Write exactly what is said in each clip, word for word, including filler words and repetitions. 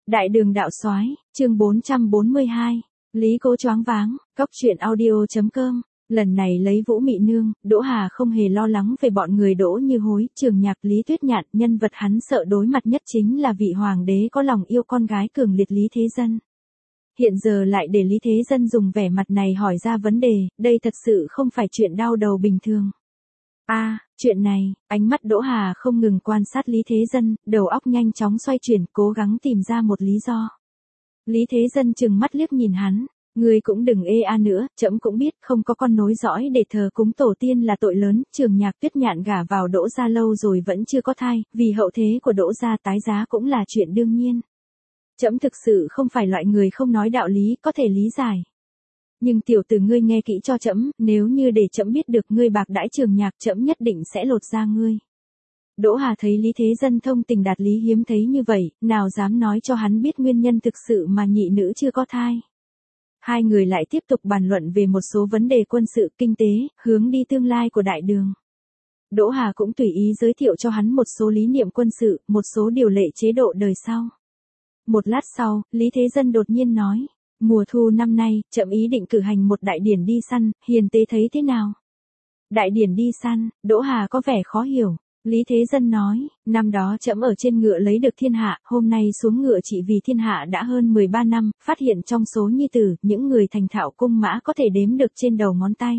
Đại đường đạo soái, chương bốn trăm bốn mươi hai. Lý Cố choáng váng, cóc truyện audio.com. Lần này lấy Vũ Mị Nương, Đỗ Hà không hề lo lắng về bọn người Đỗ Như Hối, Trường Nhạc, Lý Tuyết Nhạn, nhân vật hắn sợ đối mặt nhất chính là vị hoàng đế có lòng yêu con gái cường liệt Lý Thế Dân. Hiện giờ lại để Lý Thế Dân dùng vẻ mặt này hỏi ra vấn đề, đây thật sự không phải chuyện đau đầu bình thường. A, à, chuyện này, ánh mắt Đỗ Hà không ngừng quan sát Lý Thế Dân, đầu óc nhanh chóng xoay chuyển, cố gắng tìm ra một lý do. Lý Thế Dân trừng mắt liếc nhìn hắn, ngươi cũng đừng ê a nữa, trẫm cũng biết không có con nối dõi để thờ cúng tổ tiên là tội lớn, Trường Nhạc Tuyết Nhạn gả vào Đỗ gia lâu rồi vẫn chưa có thai, vì hậu thế của Đỗ gia tái giá cũng là chuyện đương nhiên. Trẫm thực sự không phải loại người không nói đạo lý, có thể lý giải. Nhưng tiểu tử ngươi nghe kỹ cho trẫm, nếu như để trẫm biết được ngươi bạc đãi Trường Nhạc, trẫm nhất định sẽ lột da ngươi. Đỗ Hà thấy Lý Thế Dân thông tình đạt lý hiếm thấy như vậy, nào dám nói cho hắn biết nguyên nhân thực sự mà nhị nữ chưa có thai. Hai người lại tiếp tục bàn luận về một số vấn đề quân sự, kinh tế, hướng đi tương lai của đại đường. Đỗ Hà cũng tùy ý giới thiệu cho hắn một số lý niệm quân sự, một số điều lệ chế độ đời sau. Một lát sau, Lý Thế Dân đột nhiên nói, mùa thu năm nay, trẫm ý định cử hành một đại điển đi săn, hiền tế thấy thế nào? Đại điển đi săn, Đỗ Hà có vẻ khó hiểu. Lý Thế Dân nói, năm đó trẫm ở trên ngựa lấy được thiên hạ, hôm nay xuống ngựa chỉ vì thiên hạ đã hơn mười ba năm, phát hiện trong số nhi tử, những người thành thạo cung mã có thể đếm được trên đầu ngón tay.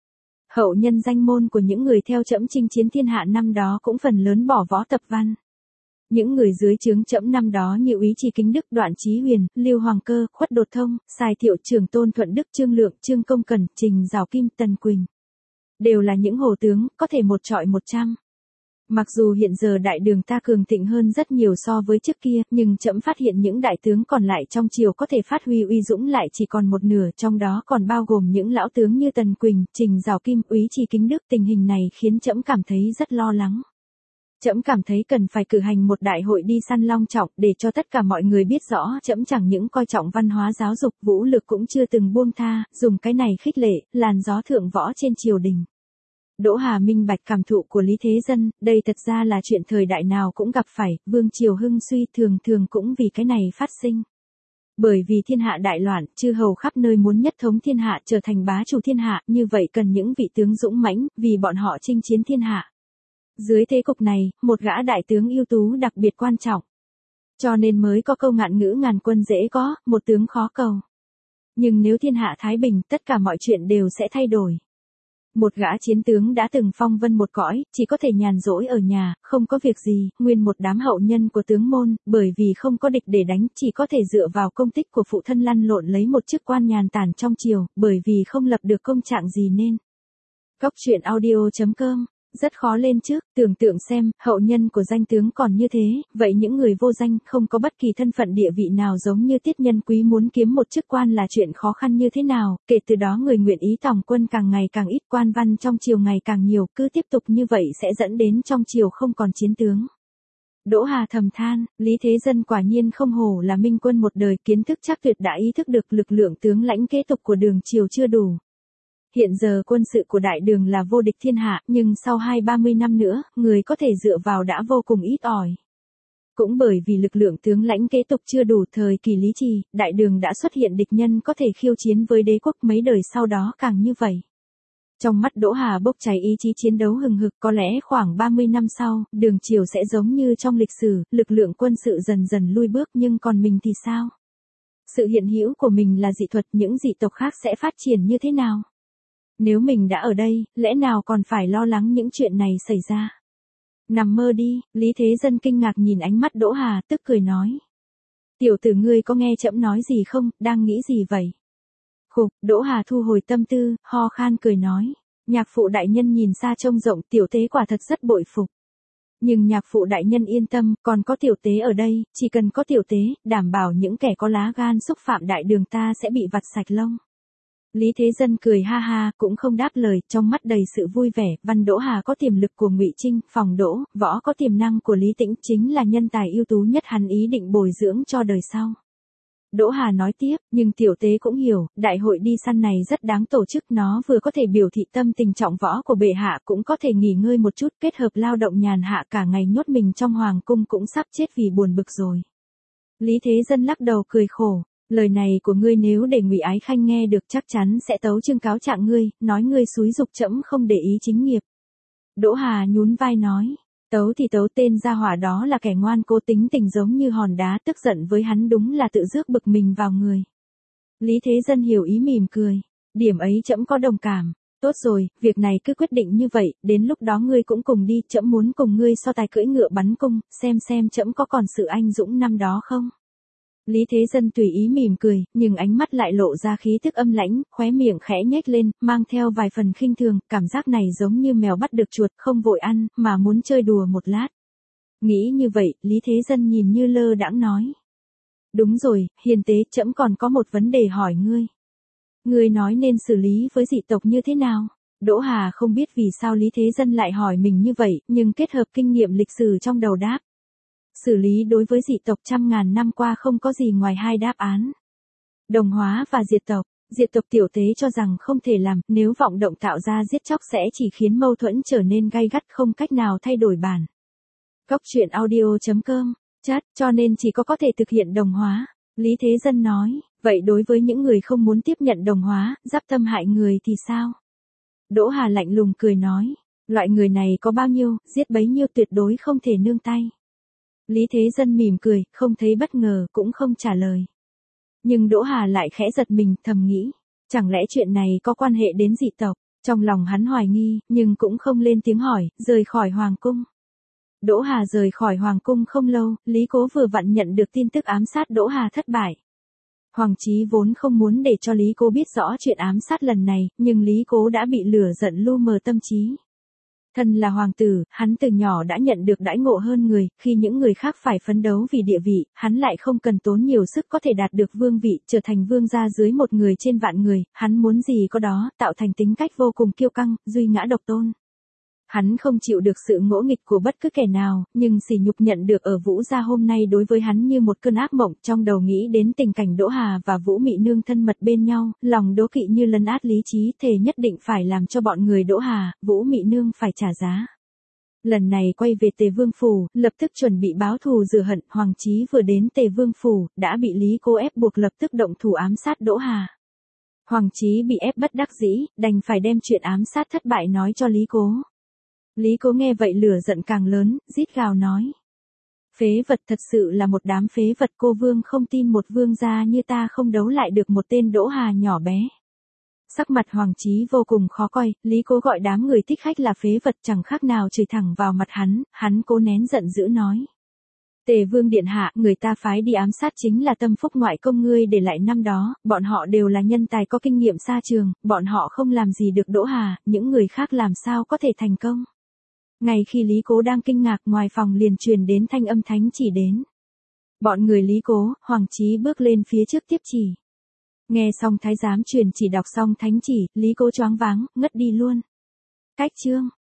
Hậu nhân danh môn của những người theo trẫm chinh chiến thiên hạ năm đó cũng phần lớn bỏ võ tập văn. Những người dưới trướng trẫm năm đó như Úy Trì Kính Đức, Đoạn Chí Huyền, Lưu Hoàng Cơ, Khuất Đột Thông, Sài Thiệu, Trường Tôn Thuận Đức, Trương Lượng, Trương Công Cần, Trình Giảo Kim, Tần Quỳnh. Đều là những hổ tướng, có thể một trọi một trăm. Mặc dù hiện giờ đại đường ta cường thịnh hơn rất nhiều so với trước kia, nhưng trẫm phát hiện những đại tướng còn lại trong triều có thể phát huy uy dũng lại chỉ còn một nửa, trong đó còn bao gồm những lão tướng như Tần Quỳnh, Trình Giảo Kim, Úy Trì Kính Đức. Tình hình này khiến trẫm cảm thấy rất lo lắng. Trẫm cảm thấy cần phải cử hành một đại hội đi săn long trọng để cho tất cả mọi người biết rõ trẫm chẳng những coi trọng văn hóa giáo dục, vũ lực cũng chưa từng buông tha, dùng cái này khích lệ, làn gió thượng võ trên triều đình. Đỗ Hà minh bạch cảm thụ của Lý Thế Dân, đây thật ra là chuyện thời đại nào cũng gặp phải, vương triều hưng suy thường thường cũng vì cái này phát sinh. Bởi vì thiên hạ đại loạn, chư hầu khắp nơi muốn nhất thống thiên hạ, trở thành bá chủ thiên hạ, như vậy cần những vị tướng dũng mãnh, vì bọn họ chinh chiến thiên hạ. Dưới thế cục này, một gã đại tướng ưu tú đặc biệt quan trọng. Cho nên mới có câu ngạn ngữ ngàn quân dễ có, một tướng khó cầu. Nhưng nếu thiên hạ thái bình, tất cả mọi chuyện đều sẽ thay đổi. Một gã chiến tướng đã từng phong vân một cõi, chỉ có thể nhàn rỗi ở nhà, không có việc gì, nguyên một đám hậu nhân của tướng môn, bởi vì không có địch để đánh, chỉ có thể dựa vào công tích của phụ thân lăn lộn lấy một chức quan nhàn tản trong triều, bởi vì không lập được công trạng gì nên. Cóc truyện audio.com. Rất khó lên trước, tưởng tượng xem, hậu nhân của danh tướng còn như thế, vậy những người vô danh, không có bất kỳ thân phận địa vị nào giống như Tiết Nhân Quý muốn kiếm một chức quan là chuyện khó khăn như thế nào, kể từ đó người nguyện ý tòng quân càng ngày càng ít, quan văn trong triều ngày càng nhiều, cứ tiếp tục như vậy sẽ dẫn đến trong triều không còn chiến tướng. Đỗ Hà thầm than, Lý Thế Dân quả nhiên không hổ là minh quân một đời, kiến thức chắc tuyệt đã ý thức được lực lượng tướng lãnh kế tục của đường triều chưa đủ. Hiện giờ quân sự của đại đường là vô địch thiên hạ, nhưng sau hai ba mươi năm nữa, người có thể dựa vào đã vô cùng ít ỏi. Cũng bởi vì lực lượng tướng lãnh kế tục chưa đủ, thời kỳ Lý Trì, đại đường đã xuất hiện địch nhân có thể khiêu chiến với đế quốc, mấy đời sau đó càng như vậy. Trong mắt Đỗ Hà bốc cháy ý chí chiến đấu hừng hực, có lẽ khoảng ba mươi năm sau, đường triều sẽ giống như trong lịch sử, lực lượng quân sự dần dần lui bước, nhưng còn mình thì sao? Sự hiện hữu của mình là dị thuật, những dị tộc khác sẽ phát triển như thế nào? Nếu mình đã ở đây, lẽ nào còn phải lo lắng những chuyện này xảy ra? Nằm mơ đi, Lý Thế Dân kinh ngạc nhìn ánh mắt Đỗ Hà, tức cười nói. Tiểu tử ngươi có nghe trẫm nói gì không, đang nghĩ gì vậy? Khục, Đỗ Hà thu hồi tâm tư, ho khan cười nói. Nhạc phụ đại nhân nhìn xa trông rộng, tiểu tế quả thật rất bội phục. Nhưng nhạc phụ đại nhân yên tâm, còn có tiểu tế ở đây, chỉ cần có tiểu tế, đảm bảo những kẻ có lá gan xúc phạm đại đường ta sẽ bị vặt sạch lông. Lý Thế Dân cười ha ha, cũng không đáp lời, trong mắt đầy sự vui vẻ. Văn Đỗ Hà có tiềm lực của Ngụy Trinh, Phòng Đỗ, Võ có tiềm năng của Lý Tĩnh, chính là nhân tài ưu tú nhất hắn ý định bồi dưỡng cho đời sau. Đỗ Hà nói tiếp, nhưng tiểu tế cũng hiểu, đại hội đi săn này rất đáng tổ chức, nó vừa có thể biểu thị tâm tình trọng võ của bệ hạ, cũng có thể nghỉ ngơi một chút, kết hợp lao động nhàn hạ, cả ngày nhốt mình trong hoàng cung cũng sắp chết vì buồn bực rồi. Lý Thế Dân lắc đầu cười khổ, lời này của ngươi nếu để Ngụy Ái Khanh nghe được chắc chắn sẽ tấu chương cáo trạng ngươi, nói ngươi xúi giục trẫm không để ý chính nghiệp. Đỗ Hà nhún vai nói, tấu thì tấu, tên gia hỏa đó là kẻ ngoan cố, tính tình giống như hòn đá, tức giận với hắn đúng là tự rước bực mình vào người. Lý Thế Dân hiểu ý mỉm cười, điểm ấy trẫm có đồng cảm. Tốt rồi, việc này cứ quyết định như vậy, đến lúc đó ngươi cũng cùng đi, trẫm muốn cùng ngươi so tài cưỡi ngựa bắn cung, xem xem trẫm có còn sự anh dũng năm đó không. Lý Thế Dân tùy ý mỉm cười, nhưng ánh mắt lại lộ ra khí tức âm lãnh, khóe miệng khẽ nhếch lên, mang theo vài phần khinh thường, cảm giác này giống như mèo bắt được chuột, không vội ăn, mà muốn chơi đùa một lát. Nghĩ như vậy, Lý Thế Dân nhìn như lơ đãng nói. Đúng rồi, hiền tế, trẫm còn có một vấn đề hỏi ngươi. Ngươi nói nên xử lý với dị tộc như thế nào? Đỗ Hà không biết vì sao Lý Thế Dân lại hỏi mình như vậy, nhưng kết hợp kinh nghiệm lịch sử trong đầu đáp. Xử lý đối với dị tộc trăm ngàn năm qua không có gì ngoài hai đáp án. Đồng hóa và diệt tộc. Diệt tộc tiểu tế cho rằng không thể làm, nếu vọng động tạo ra giết chóc sẽ chỉ khiến mâu thuẫn trở nên gay gắt, không cách nào thay đổi bản. Góc truyện audio chấm com, chat, cho nên chỉ có có thể thực hiện đồng hóa. Lý Thế Dân nói, vậy đối với những người không muốn tiếp nhận đồng hóa, giáp tâm hại người thì sao? Đỗ Hà lạnh lùng cười nói, loại người này có bao nhiêu, giết bấy nhiêu, tuyệt đối không thể nương tay. Lý Thế Dân mỉm cười, không thấy bất ngờ, cũng không trả lời. Nhưng Đỗ Hà lại khẽ giật mình, thầm nghĩ, chẳng lẽ chuyện này có quan hệ đến dị tộc? Trong lòng hắn hoài nghi, nhưng cũng không lên tiếng hỏi, rời khỏi hoàng cung. Đỗ Hà rời khỏi hoàng cung không lâu, Lý Cố vừa vặn nhận được tin tức ám sát Đỗ Hà thất bại. Hoàng Chí vốn không muốn để cho Lý Cố biết rõ chuyện ám sát lần này, nhưng Lý Cố đã bị lửa giận lu mờ tâm trí. Thân là hoàng tử, hắn từ nhỏ đã nhận được đãi ngộ hơn người, khi những người khác phải phấn đấu vì địa vị, hắn lại không cần tốn nhiều sức có thể đạt được vương vị, trở thành vương gia dưới một người trên vạn người, hắn muốn gì có đó, tạo thành tính cách vô cùng kiêu căng, duy ngã độc tôn. Hắn không chịu được sự ngỗ nghịch của bất cứ kẻ nào, nhưng sỉ nhục nhận được ở Vũ gia hôm nay đối với hắn như một cơn ác mộng, trong đầu nghĩ đến tình cảnh Đỗ Hà và Vũ Mị Nương thân mật bên nhau, lòng đố kỵ như lấn át lý trí, thề nhất định phải làm cho bọn người Đỗ Hà, Vũ Mị Nương phải trả giá. Lần này quay về Tề Vương phủ, lập tức chuẩn bị báo thù rửa hận, Hoàng Chí vừa đến Tề Vương phủ, đã bị Lý Cố ép buộc lập tức động thủ ám sát Đỗ Hà. Hoàng Chí bị ép bất đắc dĩ, đành phải đem chuyện ám sát thất bại nói cho Lý Cố. Lý Cố nghe vậy lửa giận càng lớn, rít gào nói. Phế vật, thật sự là một đám phế vật, cô vương không tin một vương gia như ta không đấu lại được một tên Đỗ Hà nhỏ bé. Sắc mặt Hoàng Chí vô cùng khó coi, Lý Cố gọi đám người thích khách là phế vật chẳng khác nào chửi thẳng vào mặt hắn, hắn cố nén giận dữ nói. Tề Vương điện hạ, người ta phái đi ám sát chính là Tâm Phúc ngoại công ngươi để lại năm đó, bọn họ đều là nhân tài có kinh nghiệm xa trường, bọn họ không làm gì được Đỗ Hà, những người khác làm sao có thể thành công. Ngay khi Lý Cố đang kinh ngạc, ngoài phòng liền truyền đến thanh âm thánh chỉ đến. Bọn người Lý Cố, Hoàng Chí bước lên phía trước tiếp chỉ. Nghe xong thái giám truyền chỉ đọc xong thánh chỉ, Lý Cố choáng váng, ngất đi luôn. Cách chương.